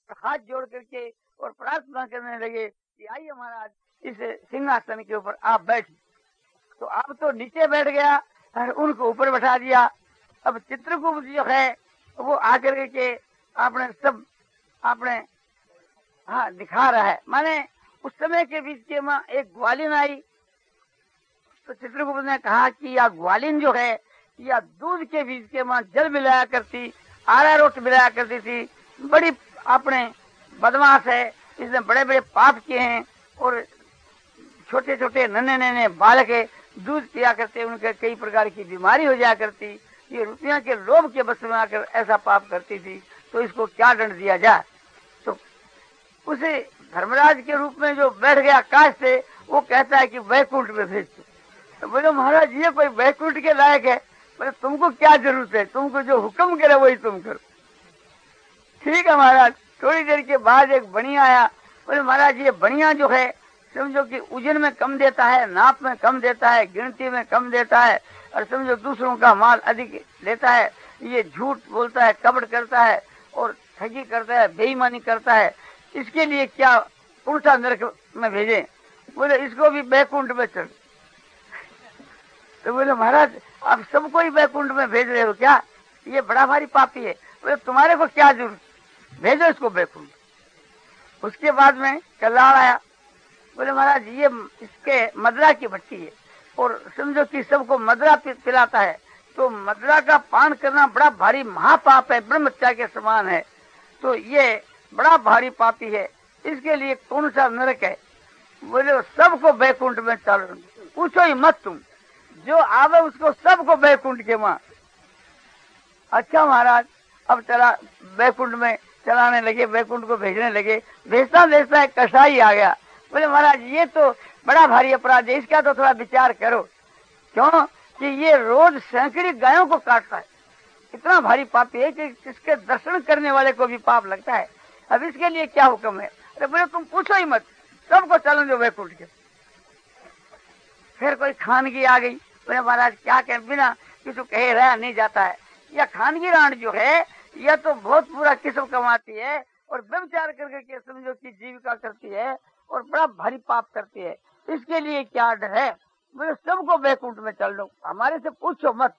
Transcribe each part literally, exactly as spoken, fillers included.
हाथ जोड़ करके और प्रार्थना करने लगे कि आइए महाराज इस सिंहासन के ऊपर आप बैठ। तो आप तो नीचे बैठ गया और उनको ऊपर बैठा दिया। अब चित्रगुप्त जो है वो आकर के आपने सब आपने हाँ दिखा रहा है। माने उस समय के बीच के माँ एक ग्वालिन आई तो चित्रगुप्त ने कहा कि यह ग्वालिन जो है यह दूध के बीच के माँ जल मिलाया करती, अरारोट मिलाया करती थी, बड़ी आपने बदमाश है, इसने बड़े बड़े पाप किए हैं और छोटे छोटे नन्हे नन्हे बालक है दूध पिया करते, उनके कई प्रकार की बीमारी हो जाया करती, ये रुपया के लोभ के बस में आकर ऐसा पाप करती थी, तो इसको क्या दंड दिया जाए। तो उसे धर्मराज के रूप में जो बैठ गया काश से वो कहता है कि वैकुंठ में भेज दो। तो बोले महाराज ये कोई वैकुंठ के लायक है? बोले तुमको क्या जरूरत है, तुमको जो हुक्म करे वही तुम करो। ठीक है महाराज। थोड़ी देर के बाद एक बनिया आया। बोले महाराज ये बनिया जो है समझो कि उजन में कम देता है, नाप में कम देता है, गिनती में कम देता है और समझो दूसरों का माल अधिक लेता है, ये झूठ बोलता है, कपट करता है और ठगी करता है, बेईमानी करता है, इसके लिए क्या कौन सा नरक में भेजे? बोले इसको भी बैकुंठ में चल। तो बोले महाराज आप सबको ही बैकुंठ में भेज रहे हो क्या? ये बड़ा भारी पापी है। बोले तुम्हारे को क्या जरूरत, भेजो इसको बैकुंठ। उसके बाद में कल्याण आया। बोले महाराज ये इसके मदरा की भट्टी है और समझो कि सबको मदरा पिलाता है, तो मदरा का पान करना बड़ा भारी महापाप है, ब्रह्महत्या के समान है, तो ये बड़ा भारी पापी है, इसके लिए कौन सा नरक है? बोले सबको बैकुंठ में चल, पूछो ही मत तुम, जो आवे उसको सबको बैकुंठ के मां। अच्छा महाराज अब चला बैकुंठ में चलाने लगे, बैकुंठ को भेजने लगे। भेजता भेजता एक कसाई आ गया। बोले महाराज ये तो बड़ा भारी अपराध है, इसका तो थोड़ा विचार करो। क्यों? कि ये रोज सैकड़ी गायों को काटता है, इतना भारी पापी है कि इसके दर्शन करने वाले को भी पाप लगता है। अब इसके लिए क्या हुक्म है? अरे बोले तुम पूछो ही मत, सबको चलो जो बैकुंठ के। फिर कोई खानगी आ गई। बोले महाराज क्या कहें, बिना किसी कहे रहा नहीं जाता है। यह खानगी राण जो है यह तो बहुत पूरा किस्म कमाती है और व्यभिचार करके के समझो की जीविका करती है और बड़ा भारी पाप करती है, इसके लिए क्या डर है? बोले सबको बैकुंठ में चल लो, हमारे से पूछो मत।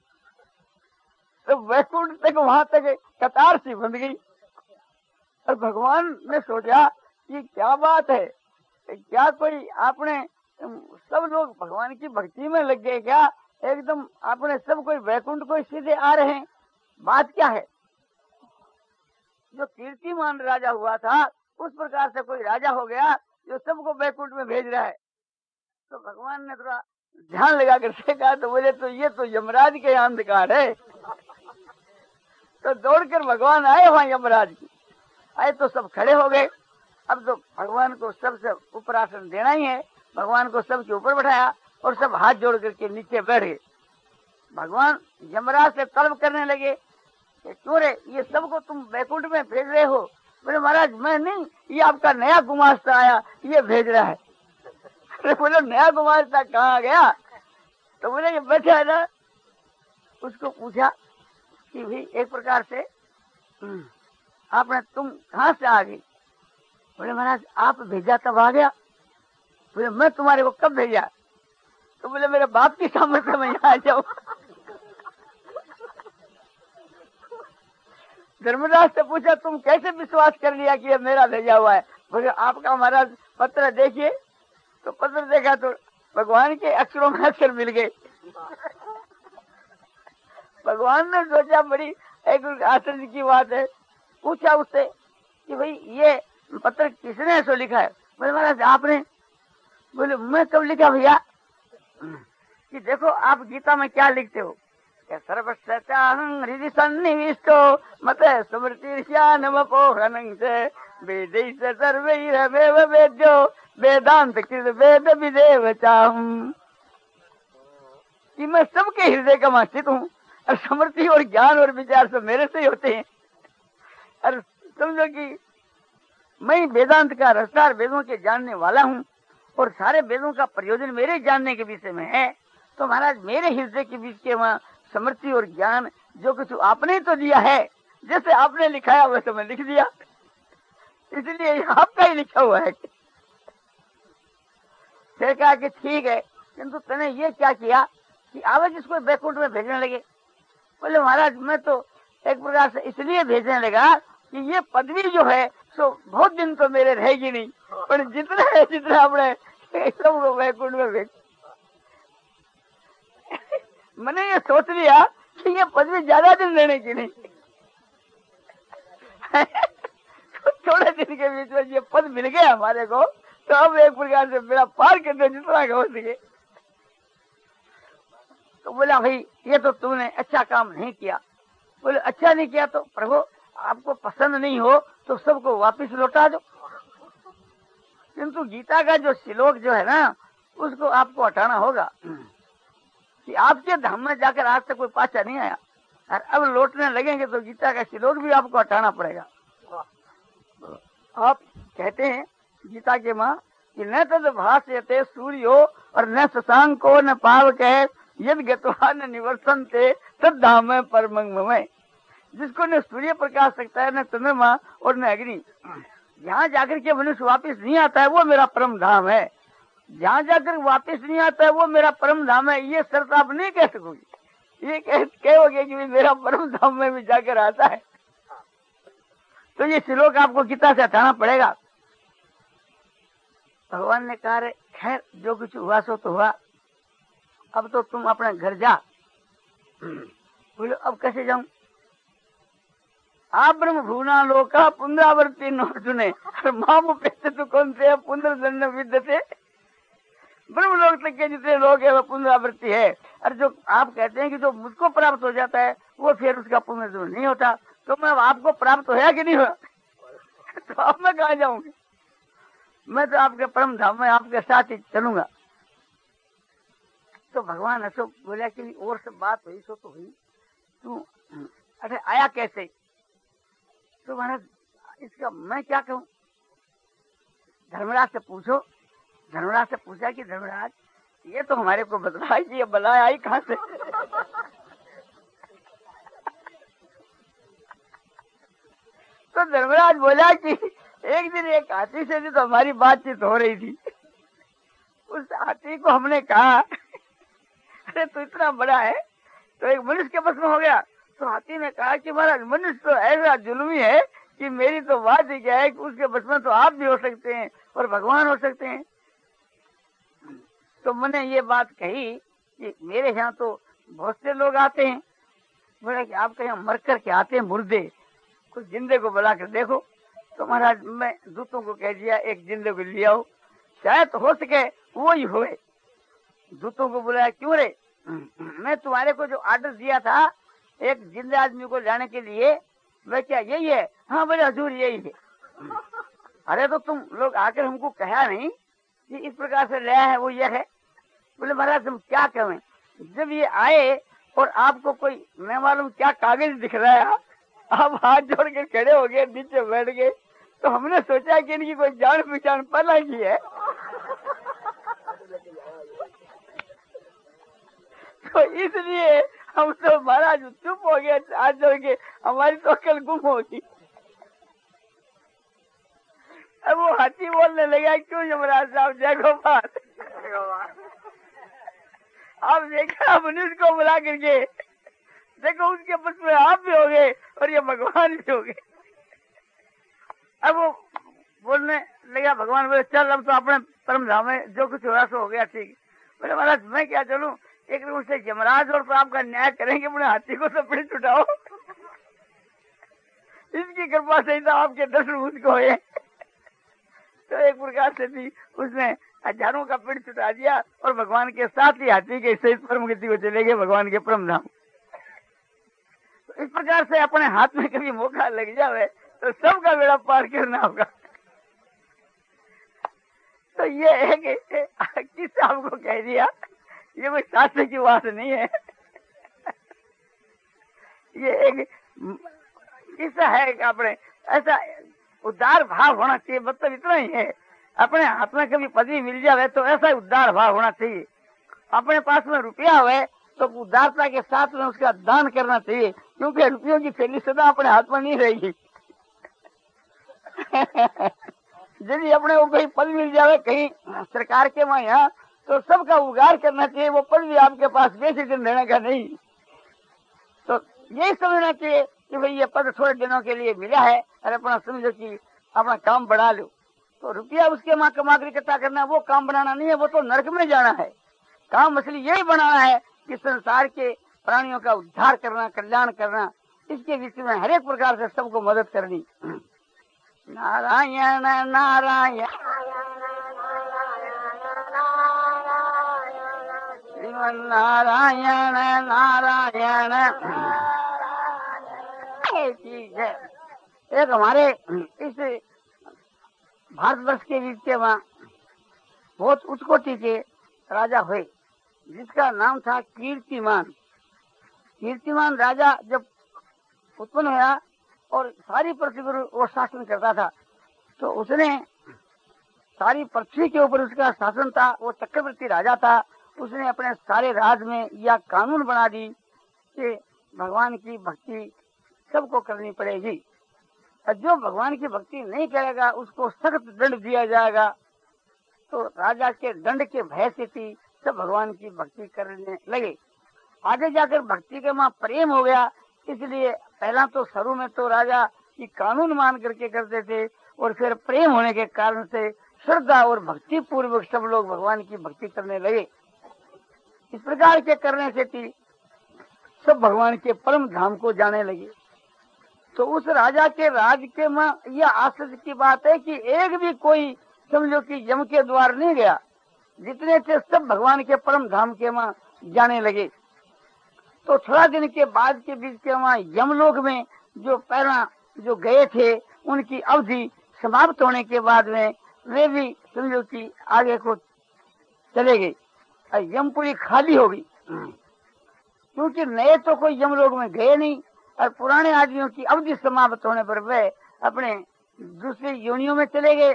तो बैकुंठ तक वहां तक कतार सी बंध गई और भगवान ने सोचा कि क्या बात है, क्या कोई आपने सब लोग भगवान की भक्ति में लग गए क्या? एकदम आपने सब कोई बैकुंठ को सीधे आ रहे हैं, बात क्या है? जो कीर्तिमान राजा हुआ था उस प्रकार से कोई राजा हो गया जो सबको बैकुंठ में भेज रहा है। तो भगवान ने थोड़ा ध्यान लगा कर देखा तो बोले तो ये तो यमराज के अंधकार है। तो दौड़कर भगवान आए वहां यमराज की, आए तो सब खड़े हो गए। अब तो भगवान को सबसे ऊपर आसन देना ही है, भगवान को सबके ऊपर बैठाया और सब हाथ जोड़ करके नीचे बैठ गए। भगवान यमराज से तलब करने लगे कि क्यों रे ये सबको तुम बैकुंठ में भेज रहे हो? बोले महाराज मैं नहीं, ये आपका नया गुमास्ता आया ये भेज रहा है। अरे बोले नया गुमास्ता कहाँ गया? तो बोले ये बैठा है ना। उसको पूछा कि भाई एक प्रकार से आपने तुम कहाँ से आ गई? बोले महाराज आप भेजा तब आ गया। बोले मैं तुम्हारे को कब भेजा? तो बोले मेरे बाप की सामने से मैं यहाँ आ जाऊँ। धर्मदास से पूछा तुम कैसे विश्वास कर लिया कि ये मेरा भेजा हुआ है? बोले आपका महाराज पत्र देखिए। तो पत्र देखा तो भगवान के अक्षरों में अक्षर मिल गए। भगवान ने सोचा बड़ी एक आश्चर्य की बात है। पूछा उससे कि भाई ये पत्र किसने ऐसा लिखा है? बोले महाराज आपने। बोले मैं कब लिखा भैया? कि देखो आप गीता में क्या लिखते हो, सर्वस्वचाहं हृदि सन्निविष्टो मत स्मृतिर्ष्यानमपोहनं च वेदैश्च सर्वैरमेव वेद्यो वेदांत कृत वेद विदेव चाहम्। कि मैं सबके हृदय का मास्टित हूँ और स्मृति और ज्ञान और विचार सब मेरे से ही होते हैं। और समझो कि मैं वेदांत का रसदार वेदों के जानने वाला हूँ और सारे वेदों का प्रयोजन मेरे जानने के विषय में है। तो महाराज मेरे हृदय के बीच के वहाँ स्मृति और ज्ञान जो कुछ आपने तो दिया है, जैसे आपने लिखाया वैसे मैं लिख दिया। इसलिए आपका ही लिखा हुआ है। फिर कहा कि ठीक है, किंतु तूने ये क्या किया कि आवे जिसको बैकुंठ में भेजने लगे। बोले महाराज मैं तो एक प्रकार से इसलिए भेजने लगा कि ये पदवी जो है सो बहुत दिन तो मेरे रहेगी नहीं, पर जितना है जितना अपने सबको बैकुंठ में भेज। मैंने ये सोच लिया कि ये पदवी ज्यादा दिन रहने की नहीं, तो थोड़े दिन के बीच में ये पद मिल गया हमारे को, तो अब एक प्रकार से मेरा पार कर दे जितना हो सके। तो बोला भाई ये तो तूने अच्छा काम नहीं किया। बोले अच्छा नहीं किया तो प्रभु आपको पसंद नहीं हो तो सबको वापस लौटा दो, किंतु गीता का जो श्लोक जो है ना उसको आपको हटाना होगा कि आपके धाम में जाकर आज तक कोई पाछा नहीं आया, और अब लौटने लगेंगे तो गीता का श्लोक भी आपको हटाना पड़ेगा। आप कहते हैं गीता के माँ कि न तद भाष्यते सूर्यो और न शशांको न पावकः यद गत्वा न निवर्तन्ते तद धाम परमंगमय। जिसको न सूर्य प्रकाश सकता है, न चंद्रमा और न अग्नि, जहाँ जाकर के मनुष्य वापस नहीं आता है वो मेरा परम धाम है। जहाँ जाकर वापस नहीं आता है वो मेरा परम धाम है, ये शर्त आप नहीं कह सकोगे। ये कह कहोगे कि मेरा परम धाम में भी जाकर आता है, तो ये श्लोक आपको गीता से हटाना पड़ेगा। भगवान ने कहा रे खैर जो कुछ हुआ सो तो हुआ, अब तो तुम अपने घर जा। बोलो अब कैसे जाऊं? आप ब्रह्म भूना लोका पुनरावर्ती नो सुने मामू पैसे तो कौन से पुनर्जन्म विद्यते। ब्रह्म लोक तक के जितने लोग है वो पुनरावृत्ति है, और जो आप कहते हैं कि जो मुझको प्राप्त हो जाता है वो फिर उसका पुनर्जन्म नहीं होता, तो मैं आपको प्राप्त होया कि नहीं हुआ? तो अब मैं कहाँ जाऊंगी? मैं तो आपके परम धाम में आपके साथ ही चलूंगा। तो भगवान अशोक बोला कि और सब बात हुई सो तो हुई, तू अरे आया कैसे? तो महाराज इसका मैं क्या कहूँ? धर्मराज से पूछो। धर्मराज से पूछा कि धर्मराज ये तो हमारे को बतलाया कि ये बलाया आई कहाँ से? तो धर्मराज बोला कि एक दिन एक हाथी से भी तो हमारी बातचीत हो रही थी। उस हाथी को हमने कहा अरे तू इतना बड़ा है तो एक मनुष्य के बस में हो गया। तो हाथी ने कहा कि महाराज मनुष्य तो ऐसा जुल्मी है कि मेरी तो बात ही क्या है कि उसके बस में तो आप भी हो सकते हैं और भगवान हो सकते हैं। तो मैंने ये बात कही कि मेरे यहाँ तो बहुत से लोग आते हैं। बोला कि आपके यहाँ मर कर के आते हैं मुर्दे, कुछ जिंदे को बुला कर देखो। तो महाराज मैं दूतों को कह दिया एक जिंदे को ले आओ, शायद हो सके वो ही होए। दूतों को बुलाया, क्यों रे? मैं तुम्हारे को जो ऑर्डर दिया था एक जिंदे आदमी को लाने के लिए, वह क्या यही है? हाँ बोले हजूर यही है। अरे तो तुम लोग आकर हमको कहा नहीं कि इस प्रकार से लाया है वो ये है? बोले महाराज तुम क्या कहें, जब ये आए और आपको कोई मैं मालूम क्या कागज दिख रहा है, आप हाथ जोड़ के खड़े हो गए, नीचे बैठ गए, तो हमने सोचा कि इनकी कोई जान पहचान पहला की है। तो इसलिए हम तो महाराज चुप हो गए, हाथ जोड़ के, हमारी तो अकल गुम होगी। अब वो हाथी बोलने लगा, क्यों यमराज साहब जय गोपाल, आप देखा मनुष्य को बुला करके देखो उसके बस में आप भी हो गए और ये भगवान भी हो गए। अब वो बोलने लगा, भगवान बोले चल अब तो अपने परम धाम में जो कुछ हुआ सो हो गया, ठीक। बोले महाराज मैं क्या चलूं? एक रूप से यमराज और आपका न्याय करेंगे, अपने हाथी को तो पीठ उठाओ। इसकी कृपा से तो आपके दर्शन मुझको हुए। तो एक प्रकार से भी उसने हजारों का पीठ छुटा दिया और भगवान के साथ ही हाथी के सहित परम गति को चले गए भगवान के परम धाम। तो इस प्रकार से अपने हाथ में कभी मौका लग जावे तो सबका बेड़ा पार करना होगा। तो ये है कि किस आपको कह दिया, ये कोई शास्त्र की बात नहीं है, ये एक किस्सा है कि अपने ऐसा उदार भाव होना चाहिए। मतलब इतना ही है, अपने हाथ में कभी पदवी मिल जाए तो ऐसा उदार भाव होना चाहिए। अपने पास में रुपया हुए तो उदारता के साथ में उसका दान करना चाहिए, क्योंकि रुपयों की थैली सदा अपने हाथ में नहीं रहेगी। यदि अपने को कोई पद मिल जावे कहीं सरकार के वहां यहाँ, तो सबका उगार करना चाहिए, वो पद भी आपके पास बेसी दिन रहने का नहीं। तो यही समझना चाहिए कि भाई ये पद थोड़े दिनों के लिए मिला है और अपना समझो कि अपना काम बढ़ा लो। तो रुपया उसके वहां कमा कर इकट्ठा करना वो काम बनाना नहीं है, वो तो नरक में जाना है। काम असली यही बनाना है कि संसार के प्राणियों का उद्धार करना, कल्याण करना, इसके विषय में हर एक प्रकार से सबको मदद करनी। नारायण नारायण श्रीमन नारायण नारायण चीज है। एक हमारे इस भारतवर्ष के बीच के वहाँ बहुत उच्च कोटि के राजा हुए, जिसका नाम था कीर्तिमान। कीर्तिमान राजा जब उत्पन्न हुआ और सारी पृथ्वी पर वो शासन करता था, तो उसने सारी पृथ्वी के ऊपर उसका शासन था, वो चक्रवर्ती राजा था। उसने अपने सारे राज में यह कानून बना दी कि भगवान की भक्ति सबको करनी पड़ेगी, और जो भगवान की भक्ति नहीं करेगा उसको सख्त दंड दिया जाएगा। तो राजा के दंड के भय से थी सब भगवान की भक्ति करने लगे। आगे जाकर भक्ति के वहाँ प्रेम हो गया, इसलिए पहला तो शुरू में तो राजा की कानून मान करके करते थे, और फिर प्रेम होने के कारण से श्रद्धा और भक्ति पूर्वक सब लोग भगवान की भक्ति करने लगे। इस प्रकार के करने से थी सब भगवान के परम धाम को जाने लगे। तो उस राजा के राज के में यह आश्चर्य की बात है कि एक भी कोई समझो कि यम के द्वार नहीं गया, जितने थे सब भगवान के परम धाम के वहाँ जाने लगे। तो थोड़ा दिन के बाद के बीच के वहाँ यमलोक में जो पहला जो गए थे उनकी अवधि समाप्त होने के बाद में वे भी समझो कि आगे को चले गए, यमपुरी खाली हो गई, क्योंकि नए तो कोई यमलोक में गए नहीं, और पुराने आदमियों की अवधि समाप्त होने पर वे अपने दूसरी योनियों में चले गए।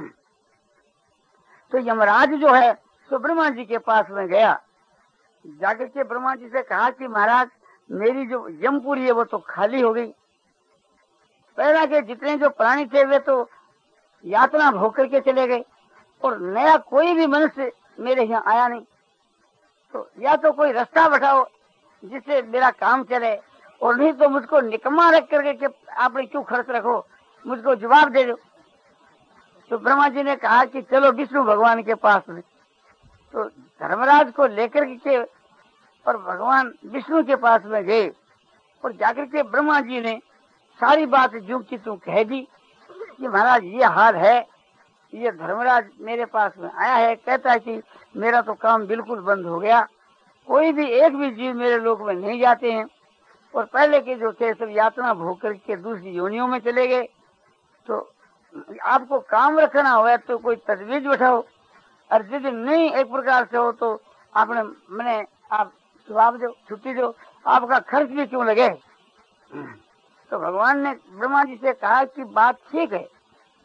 तो यमराज जो है सो ब्रह्मा जी के पास में गया, जाकर के ब्रह्मा जी से कहा कि महाराज मेरी जो यमपुरी है वो तो खाली हो गई, पहला के जितने जो प्राणी थे वे तो यातना भोग करके चले गए, और नया कोई भी मनुष्य मेरे यहाँ आया नहीं। तो या तो कोई रास्ता बताओ जिससे मेरा काम चले, और नहीं तो मुझको निकम्मा रख करके कि आपने क्यों खर्च रखो, मुझको जवाब दे दो। तो ब्रह्मा जी ने कहा कि चलो विष्णु भगवान के पास में। तो धर्मराज को लेकर के और भगवान विष्णु के पास में गए, और जाकर के ब्रह्मा जी ने सारी बात जो की तू कह दी कि महाराज ये हाल है, ये धर्मराज मेरे पास में आया है, कहता है कि मेरा तो काम बिल्कुल बंद हो गया, कोई भी एक भी जीव मेरे लोक में नहीं जाते हैं, और पहले के जो थे सब यातना भोग करके दूसरी योनियों में चले गए। तो आपको काम रखना हुआ तो कोई तजवीज उठाओ, और यदि नहीं एक प्रकार से हो तो आपने मैंने आप जवाब दो, छुट्टी दो, आपका खर्च भी क्यों लगे। तो भगवान ने ब्रह्मा जी से कहा कि बात ठीक है,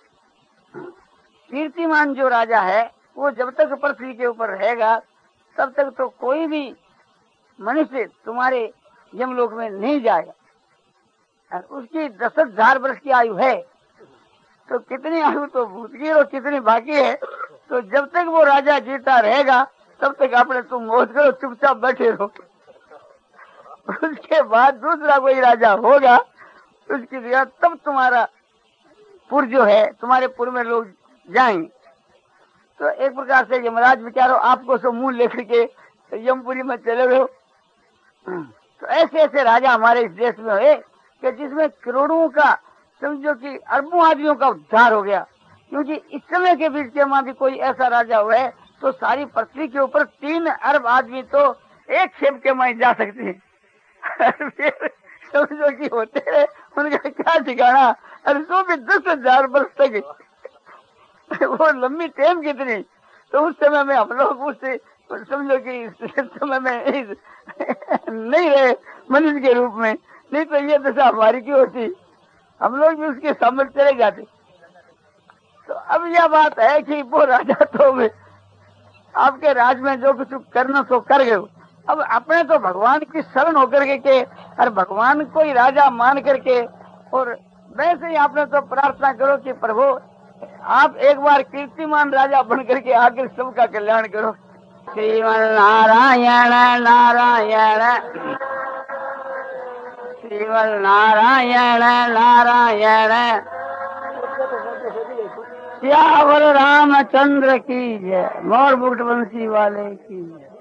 कीर्तिमान जो राजा है वो जब तक पृथ्वी के ऊपर रहेगा तब तक तो कोई भी मनुष्य तुम्हारे यमलोक में नहीं जाएगा, और उसकी दस हजार वर्ष की आयु है। तो कितनी आयु तो भूत की और कितनी बाकी है। तो जब तक वो राजा जीता रहेगा तब तक आपने तुम मौज करो, चुपचाप बैठे रहो। उसके बाद दूसरा कोई राजा होगा, उसकी जगह तब तुम्हारा पुर जो है तुम्हारे पुर में लोग जाएंगे। तो एक प्रकार से यमराज विचारो आपको सब मुंह लेकर के यमपुरी में चले गए। तो ऐसे ऐसे राजा हमारे इस देश में हुए कि जिसमें करोड़ों का समझो कि अरबों आदमियों का उद्धार हो गया। क्योंकि इस समय के बीच के वहां भी कोई ऐसा राजा हुआ है तो सारी पृथ्वी के ऊपर तीन अरब आदमी तो एक खेप के वहीं जा सकते हैं। फिर समझो कि होते रहे उनका क्या ठिकाना, अरे तो भी दस हजार वर्ष तक वो लंबी टाइम कितनी। तो उस समय में हम लोग उससे समझो कि इस समय में नहीं रहे मनुष्य के रूप में, नहीं तो ये दशा हमारी क्यों होती, हम लोग भी उसके सामने चले जाते। तो अब यह बात है कि वो राजा तो आपके राज में जो कुछ करना तो कर गए, अब अपने तो भगवान की शरण होकर के, के और भगवान को ही राजा मान करके और वैसे ही आपने तो प्रार्थना करो कि प्रभु आप एक बार कीर्तिमान राजा बन करके आकर सबका कल्याण करो। श्रीमन नारायण नारायण श्रीमन नारायण नारायण श्यावर रामचंद्र की जय। मोर मुकुट बंसी वाले की जय।